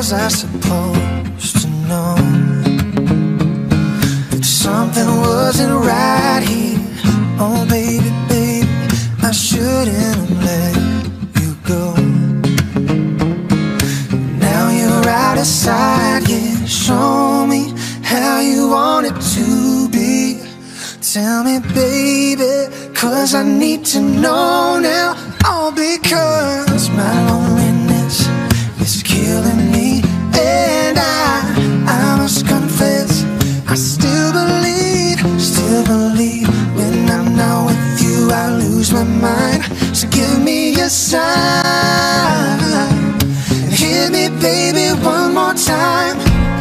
[SPEAKER 5] was I supposed to know that something wasn't right here? Oh baby, baby, I shouldn't have let you go. Now you're out of sight, yeah. Show me how you want it to be. Tell me, baby, cause I need to know now. All because my loneliness is killing me. And I, I must confess, I still believe, still believe. When I'm not with you, I lose my mind. So give me a sign and hit me, baby, one more time.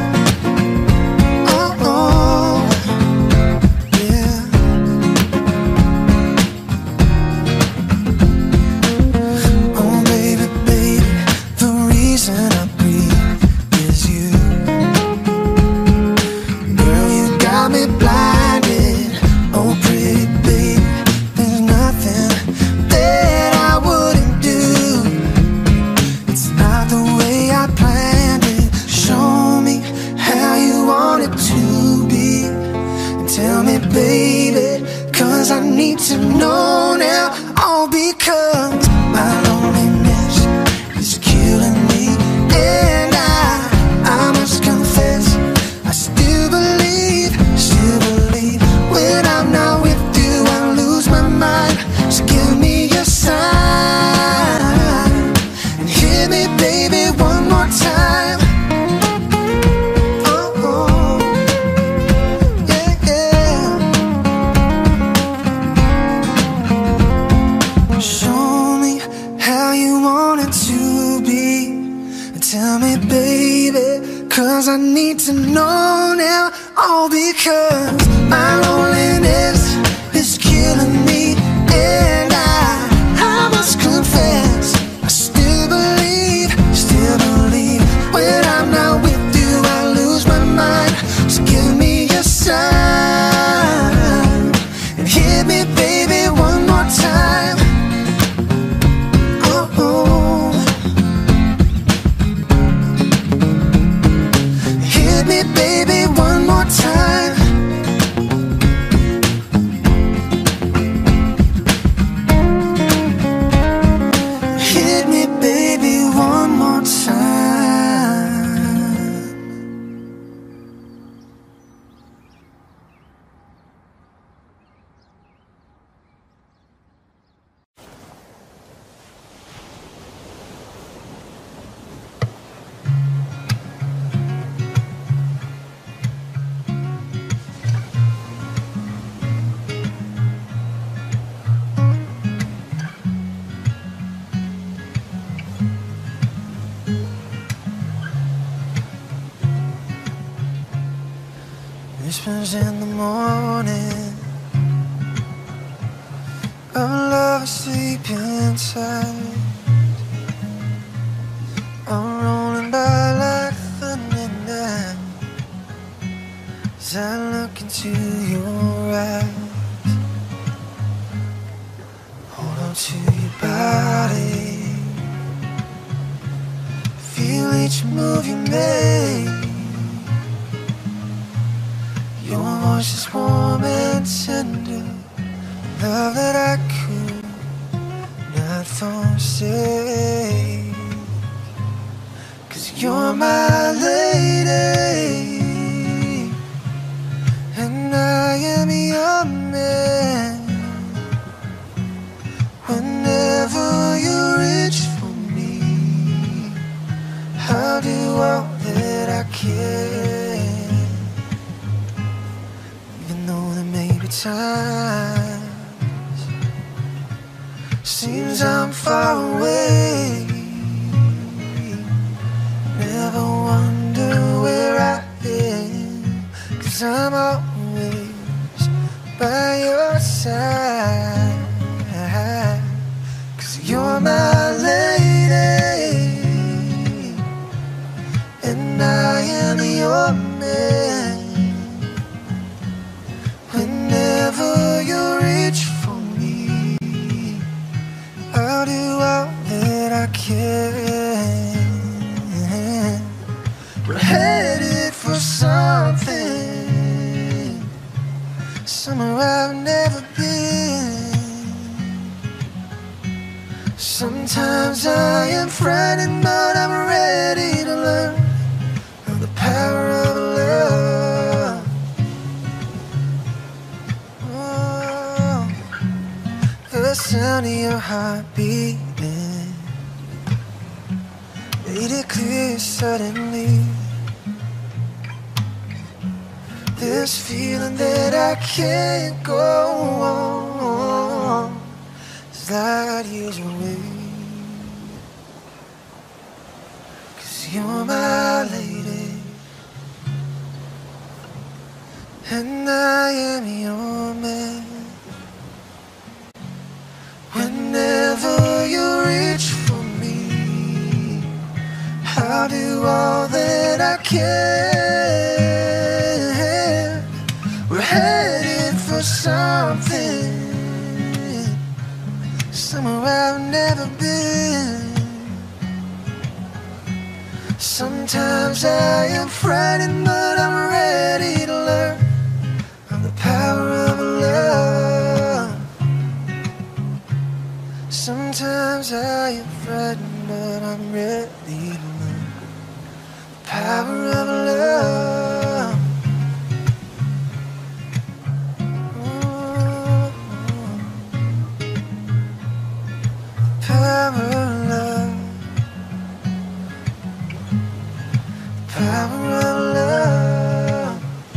[SPEAKER 5] To know now, all because my loneliness is killing me. And I, I must confess, I still believe, still believe. When I'm not with you, I lose my mind. So give me a sign and hit me, baby, one more time. Tell me, baby, cause I need to know now. All because my loneliness is killing me. And I, I must confess, I still believe, still believe. When I'm not with you, I lose my mind. So give me a sign and hit me, baby, one more time. Oh, oh. Me, baby, one more time. Hit me, baby, one more time. Whispers in the morning, our love asleep inside. I'm rolling by like thunder now, as I look into your eyes. Hold on to your body, feel each move you make. Your voice is warm and tender, love that I could not forsake. Cause you're my lady, and I am your man. Whenever you reach for me, I'll do all that I can. Times seems I'm far away. Never wonder where I am, cause I'm always by your side. Cause you're my lady, and I am your man. Whenever you reach for me, I'll do all that I can. Sometimes I am frightened, but I'm ready to learn of the power of love. Oh, the sound of your heart beating made it clear suddenly. This feeling that I can't go on is light years away. 'Cause you're my lady and I am your man. Whenever you reach for me, I'll do all that I can. We're headed for something, somewhere I've never been. Sometimes I am frightened, but I'm ready to learn of the power of love. Sometimes I am frightened, but I'm ready to learn the power of love. Power of love, power of love.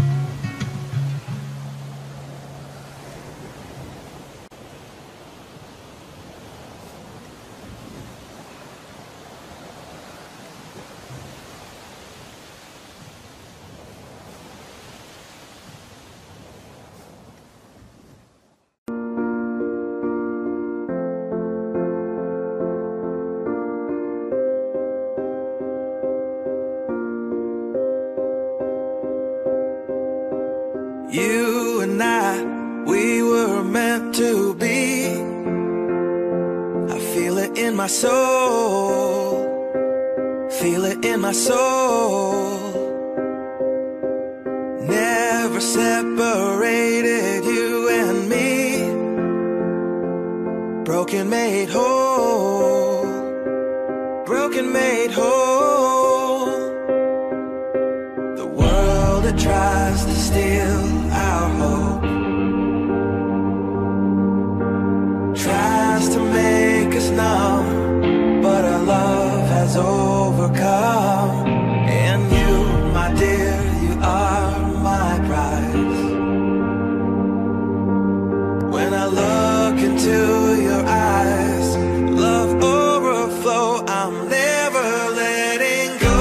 [SPEAKER 1] You and I, we were meant to be. I feel it in my soul, feel it in my soul. Never separated, you and me. Broken made whole, broken made whole. The world that tries to steal our hope tries to make us numb, but our love has overcome. And you, my dear, you are my prize. When I look into your eyes, love overflow, I'm never letting go.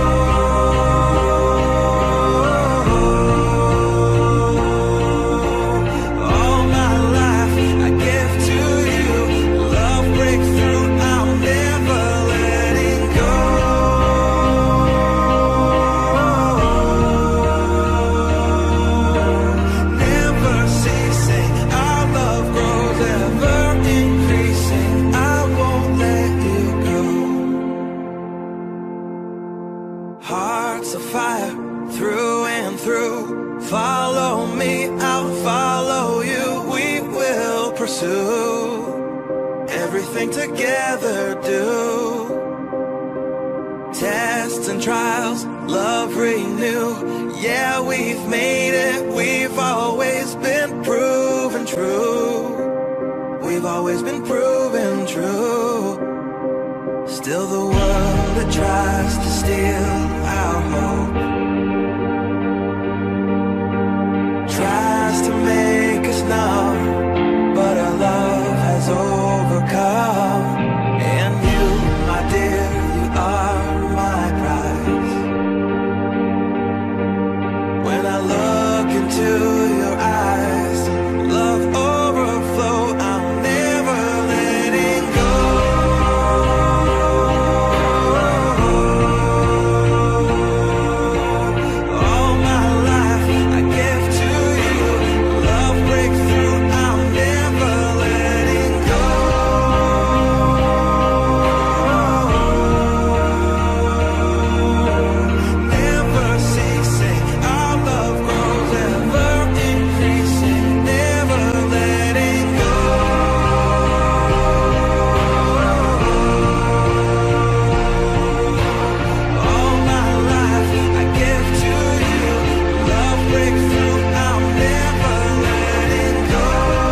[SPEAKER 1] Hearts of fire through and through. Follow me, I'll follow you. We will pursue everything together, do. Tests and trials, love renew. Yeah, we've made it. We've always been proven true. We've always been proven true. Still the world that tries to steal our hope tries to make us numb, but our love has overcome. And you, my dear, you are my prize. When I look into your eyes, love overflow, I'm never letting go. break through, I'll never let it go.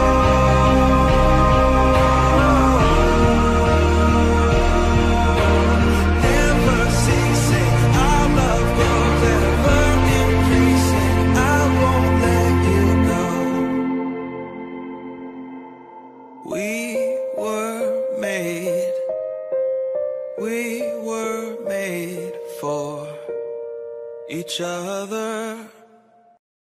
[SPEAKER 1] Never ceasing, our love grows ever increasing. I won't let you go. We were made, we were made for each other.